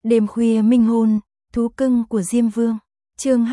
Đêm khuya minh hôn, thú cưng của Diêm Vương. Chương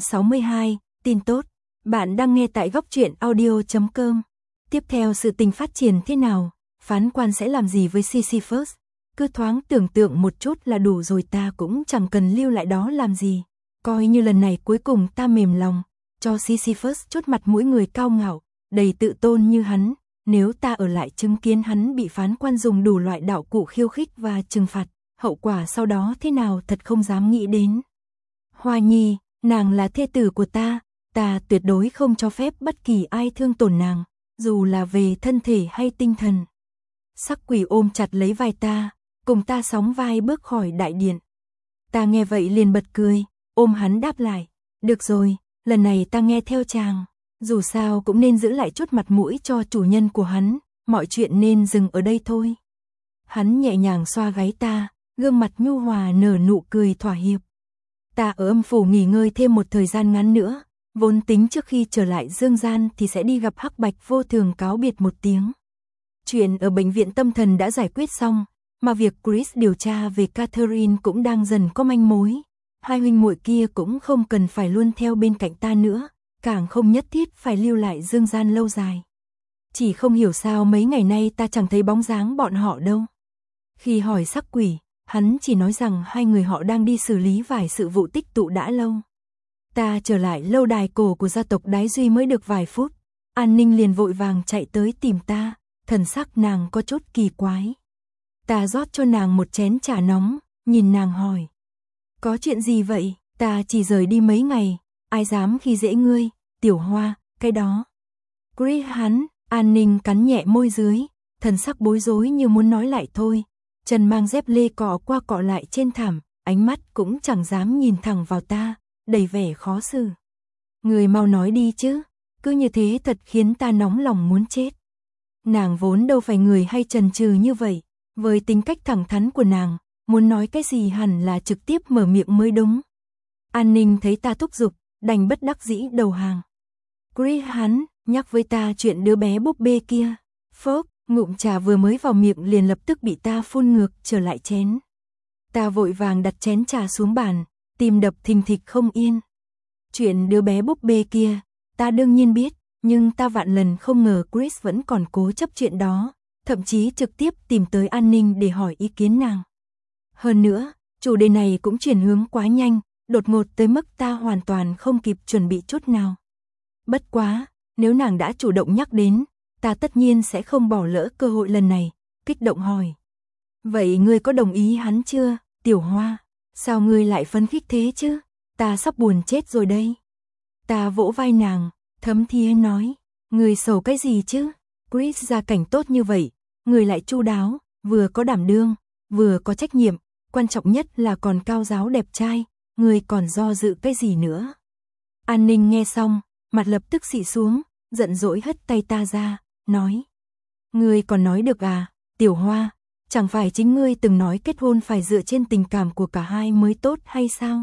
262, tin tốt. Bạn đang nghe tại góc truyện audio.com. Tiếp theo sự tình phát triển thế nào? Phán quan sẽ làm gì với Sisyphus? Cứ thoáng tưởng tượng một chút là đủ rồi, ta cũng chẳng cần lưu lại đó làm gì. Coi như lần này cuối cùng ta mềm lòng, cho Sisyphus chút mặt mũi người cao ngạo, đầy tự tôn như hắn. Nếu ta ở lại chứng kiến hắn bị phán quan dùng đủ loại đạo cụ khiêu khích và trừng phạt, hậu quả sau đó thế nào thật không dám nghĩ đến. Hoa Nhi, nàng là thê tử của ta tuyệt đối không cho phép bất kỳ ai thương tổn nàng, dù là về thân thể hay tinh thần. Sắc Quỷ ôm chặt lấy vai ta, cùng ta sóng vai bước khỏi đại điện. Ta nghe vậy liền bật cười, ôm hắn đáp lại, được rồi, lần này ta nghe theo chàng, dù sao cũng nên giữ lại chút mặt mũi cho chủ nhân của hắn, mọi chuyện nên dừng ở đây thôi. Hắn nhẹ nhàng xoa gáy ta, gương mặt nhu hòa nở nụ cười thỏa hiệp. Ta ở âm phủ nghỉ ngơi thêm một thời gian ngắn nữa, vốn tính trước khi trở lại dương gian thì sẽ đi gặp Hắc Bạch Vô Thường cáo biệt một tiếng. Chuyện ở bệnh viện tâm thần đã giải quyết xong, mà việc Chris điều tra về Catherine cũng đang dần có manh mối. Hai huynh muội kia cũng không cần phải luôn theo bên cạnh ta nữa, càng không nhất thiết phải lưu lại dương gian lâu dài. Chỉ không hiểu sao mấy ngày nay ta chẳng thấy bóng dáng bọn họ đâu. Khi hỏi Sắc Quỷ, hắn chỉ nói rằng hai người họ đang đi xử lý vài sự vụ tích tụ đã lâu. Ta trở lại lâu đài cổ của gia tộc Đái Duy mới được vài phút, An Ninh liền vội vàng chạy tới tìm ta, thần sắc nàng có chút kỳ quái. Ta rót cho nàng một chén trà nóng, nhìn nàng hỏi. Có chuyện gì vậy? Ta chỉ rời đi mấy ngày, ai dám khi dễ ngươi, Tiểu Hoa, cái đó. Chris hắn, An Ninh cắn nhẹ môi dưới, thần sắc bối rối như muốn nói lại thôi. Chân mang dép lê cọ qua cọ lại trên thảm, ánh mắt cũng chẳng dám nhìn thẳng vào ta, đầy vẻ khó xử. Người mau nói đi chứ, cứ như thế thật khiến ta nóng lòng muốn chết. Nàng vốn đâu phải người hay chần chừ như vậy, với tính cách thẳng thắn của nàng, muốn nói cái gì hẳn là trực tiếp mở miệng mới đúng. An Ninh thấy ta thúc giục, đành bất đắc dĩ đầu hàng. Chris hắn, nhắc với ta chuyện đứa bé búp bê kia. Phốc, ngụm trà vừa mới vào miệng liền lập tức bị ta phun ngược trở lại chén. Ta vội vàng đặt chén trà xuống bàn, tim đập thình thịch không yên. Chuyện đứa bé búp bê kia, ta đương nhiên biết, nhưng ta vạn lần không ngờ Chris vẫn còn cố chấp chuyện đó, thậm chí trực tiếp tìm tới An Ninh để hỏi ý kiến nàng. Hơn nữa, chủ đề này cũng chuyển hướng quá nhanh, đột ngột tới mức ta hoàn toàn không kịp chuẩn bị chút nào. Bất quá, nếu nàng đã chủ động nhắc đến, ta tất nhiên sẽ không bỏ lỡ cơ hội lần này, kích động hỏi. Vậy ngươi có đồng ý hắn chưa, Tiểu Hoa? Sao ngươi lại phấn khích thế chứ? Ta sắp buồn chết rồi đây. Ta vỗ vai nàng, thấm thía nói, ngươi sầu cái gì chứ? Chris gia cảnh tốt như vậy, ngươi lại chu đáo, vừa có đảm đương, vừa có trách nhiệm, quan trọng nhất là còn cao giáo đẹp trai, ngươi còn do dự cái gì nữa? An Ninh nghe xong, mặt lập tức xị xuống, giận dỗi hất tay ta ra, nói. Ngươi còn nói được à, Tiểu Hoa, chẳng phải chính ngươi từng nói kết hôn phải dựa trên tình cảm của cả hai mới tốt hay sao?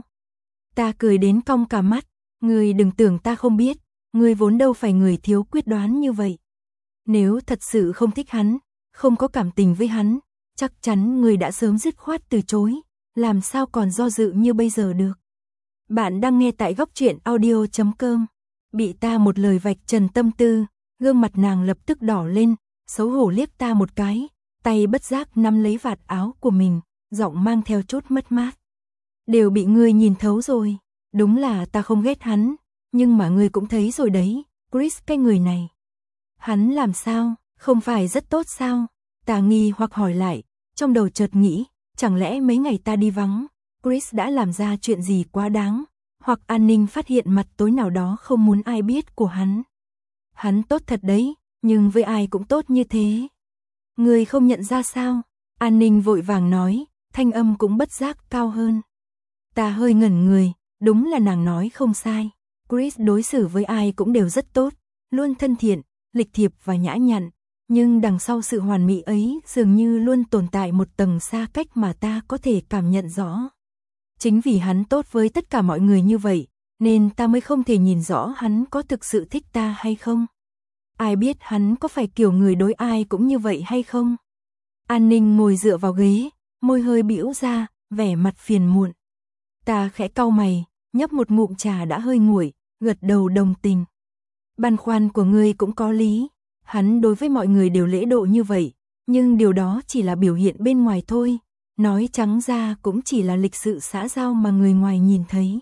Ta cười đến cong cả mắt, ngươi đừng tưởng ta không biết, ngươi vốn đâu phải người thiếu quyết đoán như vậy. Nếu thật sự không thích hắn, không có cảm tình với hắn, chắc chắn ngươi đã sớm dứt khoát từ chối, làm sao còn do dự như bây giờ được. Bạn đang nghe tại góc truyện audio.com. Bị ta một lời vạch trần tâm tư, gương mặt nàng lập tức đỏ lên, xấu hổ liếc ta một cái, tay bất giác nắm lấy vạt áo của mình, giọng mang theo chút mất mát. Đều bị ngươi nhìn thấu rồi, đúng là ta không ghét hắn, nhưng mà ngươi cũng thấy rồi đấy, Chris cái người này. Hắn làm sao, không phải rất tốt sao? Ta nghi hoặc hỏi lại, trong đầu chợt nghĩ, chẳng lẽ mấy ngày ta đi vắng, Chris đã làm ra chuyện gì quá đáng, hoặc An Ninh phát hiện mặt tối nào đó không muốn ai biết của hắn. Hắn tốt thật đấy, nhưng với ai cũng tốt như thế. Ngươi không nhận ra sao? An Ninh vội vàng nói, thanh âm cũng bất giác cao hơn. Ta hơi ngẩn người, đúng là nàng nói không sai. Chris đối xử với ai cũng đều rất tốt, luôn thân thiện, lịch thiệp và nhã nhặn. Nhưng đằng sau sự hoàn mỹ ấy dường như luôn tồn tại một tầng xa cách mà ta có thể cảm nhận rõ. Chính vì hắn tốt với tất cả mọi người như vậy, nên ta mới không thể nhìn rõ hắn có thực sự thích ta hay không. Ai biết hắn có phải kiểu người đối ai cũng như vậy hay không? An Ninh ngồi dựa vào ghế, môi hơi bĩu ra, vẻ mặt phiền muộn. Ta khẽ cau mày, nhấp một ngụm trà đã hơi nguội, gật đầu đồng tình. Băn khoăn của ngươi cũng có lý, hắn đối với mọi người đều lễ độ như vậy, nhưng điều đó chỉ là biểu hiện bên ngoài thôi, nói trắng ra cũng chỉ là lịch sự xã giao mà người ngoài nhìn thấy.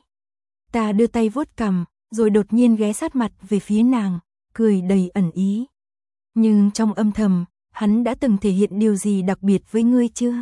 Ta đưa tay vuốt cằm, rồi đột nhiên ghé sát mặt về phía nàng, cười đầy ẩn ý. Nhưng trong âm thầm, hắn đã từng thể hiện điều gì đặc biệt với ngươi chưa?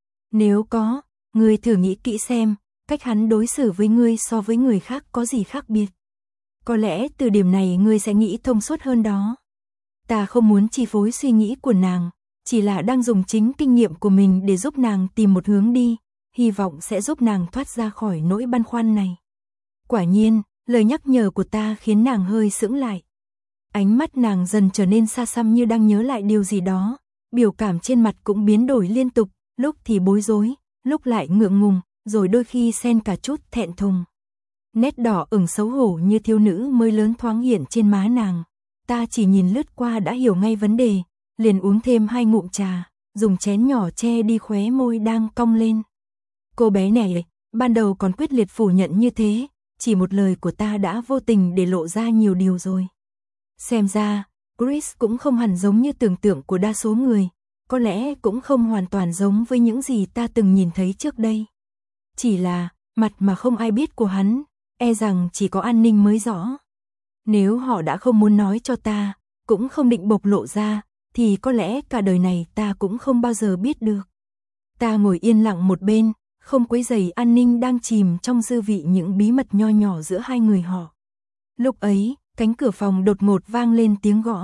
Nếu có, ngươi thử nghĩ kỹ xem, cách hắn đối xử với ngươi so với người khác có gì khác biệt. Có lẽ từ điểm này ngươi sẽ nghĩ thông suốt hơn đó. Ta không muốn chi phối suy nghĩ của nàng, chỉ là đang dùng chính kinh nghiệm của mình để giúp nàng tìm một hướng đi, hy vọng sẽ giúp nàng thoát ra khỏi nỗi băn khoăn này. Quả nhiên, lời nhắc nhở của ta khiến nàng hơi sững lại. Ánh mắt nàng dần trở nên xa xăm như đang nhớ lại điều gì đó, biểu cảm trên mặt cũng biến đổi liên tục, lúc thì bối rối, lúc lại ngượng ngùng, rồi đôi khi xen cả chút thẹn thùng. Nét đỏ ửng xấu hổ như thiếu nữ mới lớn thoáng hiện trên má nàng. Ta chỉ nhìn lướt qua đã hiểu ngay vấn đề, liền uống thêm 2 ngụm trà, dùng chén nhỏ che đi khóe môi đang cong lên. Cô bé này, ban đầu còn quyết liệt phủ nhận như thế, chỉ một lời của ta đã vô tình để lộ ra nhiều điều rồi. Xem ra, Chris cũng không hẳn giống như tưởng tượng của đa số người, có lẽ cũng không hoàn toàn giống với những gì ta từng nhìn thấy trước đây. Chỉ là, mặt mà không ai biết của hắn, e rằng chỉ có An Ninh mới rõ. Nếu họ đã không muốn nói cho ta, cũng không định bộc lộ ra, thì có lẽ cả đời này ta cũng không bao giờ biết được. Ta ngồi yên lặng một bên, không quấy rầy An Ninh đang chìm trong dư vị những bí mật nho nhỏ giữa hai người họ. Lúc ấy, cánh cửa phòng đột ngột vang lên tiếng gõ.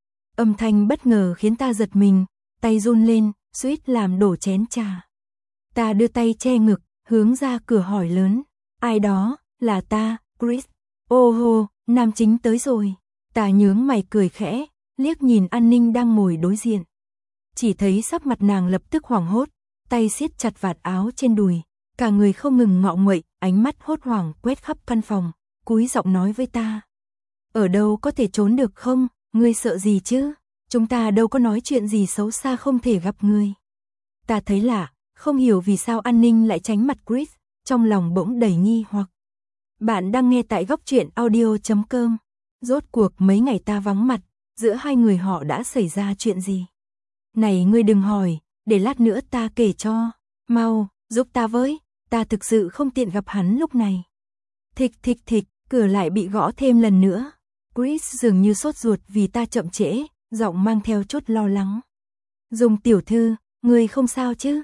Âm thanh bất ngờ khiến ta giật mình, tay run lên, suýt làm đổ chén trà. Ta đưa tay che ngực, hướng ra cửa hỏi lớn. Ai đó? Là ta, Chris. Ô hô, nam chính tới rồi. Ta nhướng mày cười khẽ, liếc nhìn An Ninh đang ngồi đối diện. Chỉ thấy sắc mặt nàng lập tức hoảng hốt, tay siết chặt vạt áo trên đùi, cả người không ngừng ngọ nguậy, ánh mắt hốt hoảng quét khắp căn phòng, cúi giọng nói với ta. Ở đâu có thể trốn được không, ngươi sợ gì chứ? Chúng ta đâu có nói chuyện gì xấu xa không thể gặp ngươi. Ta thấy lạ, không hiểu vì sao An Ninh lại tránh mặt Chris, trong lòng bỗng đầy nghi hoặc. Bạn đang nghe tại góc truyện audio.com. Rốt cuộc mấy ngày ta vắng mặt, giữa hai người họ đã xảy ra chuyện gì? Này ngươi đừng hỏi, để lát nữa ta kể cho. Mau, giúp ta với, ta thực sự không tiện gặp hắn lúc này. Thịch thịch thịch, cửa lại bị gõ thêm lần nữa. Chris dường như sốt ruột vì ta chậm trễ, giọng mang theo chút lo lắng. Dung tiểu thư, ngươi không sao chứ?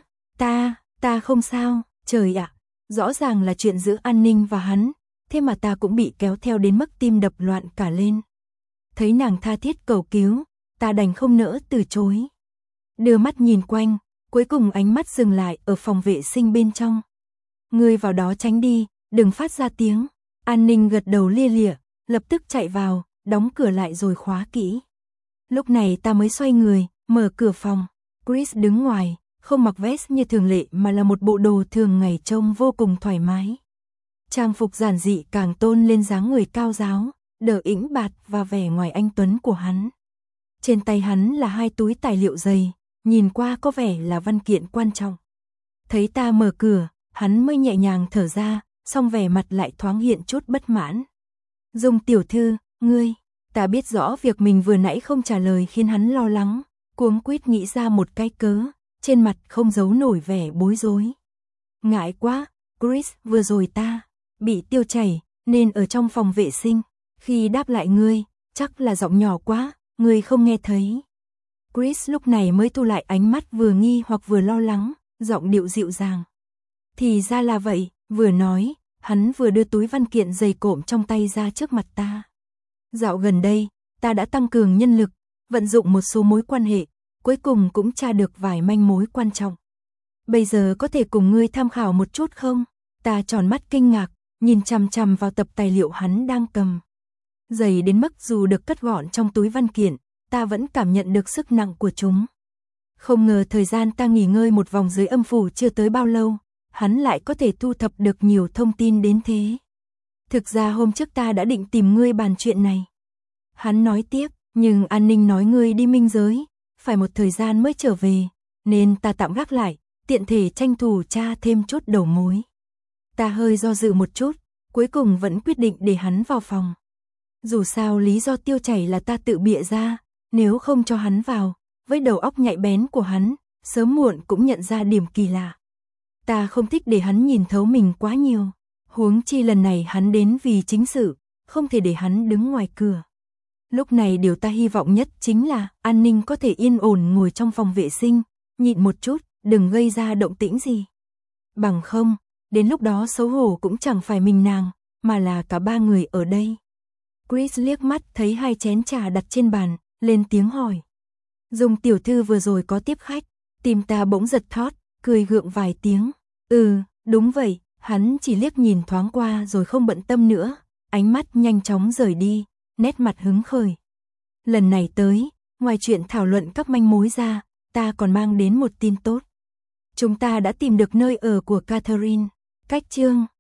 Ta không sao, trời ạ, rõ ràng là chuyện giữa An Ninh và hắn, thế mà ta cũng bị kéo theo đến mức tim đập loạn cả lên. Thấy nàng tha thiết cầu cứu, ta đành không nỡ từ chối. Đưa mắt nhìn quanh, cuối cùng ánh mắt dừng lại ở phòng vệ sinh bên trong. Ngươi vào đó tránh đi, đừng phát ra tiếng. An Ninh gật đầu lia lịa, lập tức chạy vào, đóng cửa lại rồi khóa kỹ. Lúc này ta mới xoay người, mở cửa phòng. Chris đứng ngoài, không mặc vest như thường lệ mà là một bộ đồ thường ngày trông vô cùng thoải mái. Trang phục giản dị càng tôn lên dáng người cao ráo, đờ ĩnh bạt và vẻ ngoài anh tuấn của hắn. Trên tay hắn là 2 túi tài liệu dày, nhìn qua có vẻ là văn kiện quan trọng. Thấy ta mở cửa, hắn mới nhẹ nhàng thở ra, song vẻ mặt lại thoáng hiện chút bất mãn. Dung tiểu thư, ngươi, ta biết rõ việc mình vừa nãy không trả lời khiến hắn lo lắng, cuống quýt nghĩ ra một cái cớ, trên mặt không giấu nổi vẻ bối rối. Ngại quá, Chris, vừa rồi ta bị tiêu chảy, nên ở trong phòng vệ sinh, khi đáp lại ngươi, chắc là giọng nhỏ quá, ngươi không nghe thấy. Chris lúc này mới thu lại ánh mắt vừa nghi hoặc vừa lo lắng, giọng điệu dịu dàng. Thì ra là vậy, vừa nói, hắn vừa đưa túi văn kiện dày cộm trong tay ra trước mặt ta. Dạo gần đây, ta đã tăng cường nhân lực, vận dụng một số mối quan hệ, cuối cùng cũng tra được vài manh mối quan trọng. Bây giờ có thể cùng ngươi tham khảo một chút không? Ta tròn mắt kinh ngạc, nhìn chằm chằm vào tập tài liệu hắn đang cầm. Dày đến mức dù được cất gọn trong túi văn kiện, ta vẫn cảm nhận được sức nặng của chúng. Không ngờ thời gian ta nghỉ ngơi một vòng dưới âm phủ chưa tới bao lâu, hắn lại có thể thu thập được nhiều thông tin đến thế. Thực ra hôm trước ta đã định tìm ngươi bàn chuyện này. Hắn nói tiếp, nhưng An Ninh nói ngươi đi minh giới, phải một thời gian mới trở về, nên ta tạm gác lại, tiện thể tranh thủ tra thêm chút đầu mối. Ta hơi do dự một chút, cuối cùng vẫn quyết định để hắn vào phòng. Dù sao lý do tiêu chảy là ta tự bịa ra, nếu không cho hắn vào, với đầu óc nhạy bén của hắn, sớm muộn cũng nhận ra điểm kỳ lạ. Ta không thích để hắn nhìn thấu mình quá nhiều, huống chi lần này hắn đến vì chính sự, không thể để hắn đứng ngoài cửa. Lúc này điều ta hy vọng nhất chính là An Ninh có thể yên ổn ngồi trong phòng vệ sinh, nhịn một chút, đừng gây ra động tĩnh gì. Bằng không, đến lúc đó xấu hổ cũng chẳng phải mình nàng, mà là cả ba người ở đây. Chris liếc mắt thấy 2 chén trà đặt trên bàn, lên tiếng hỏi. Dung tiểu thư vừa rồi có tiếp khách, tim ta bỗng giật thót, cười gượng vài tiếng. Đúng vậy, hắn chỉ liếc nhìn thoáng qua rồi không bận tâm nữa, ánh mắt nhanh chóng rời đi, nét mặt hứng khởi. Lần này tới, ngoài chuyện thảo luận các manh mối ra, ta còn mang đến một tin tốt. Chúng ta đã tìm được nơi ở của Catherine. Cách chương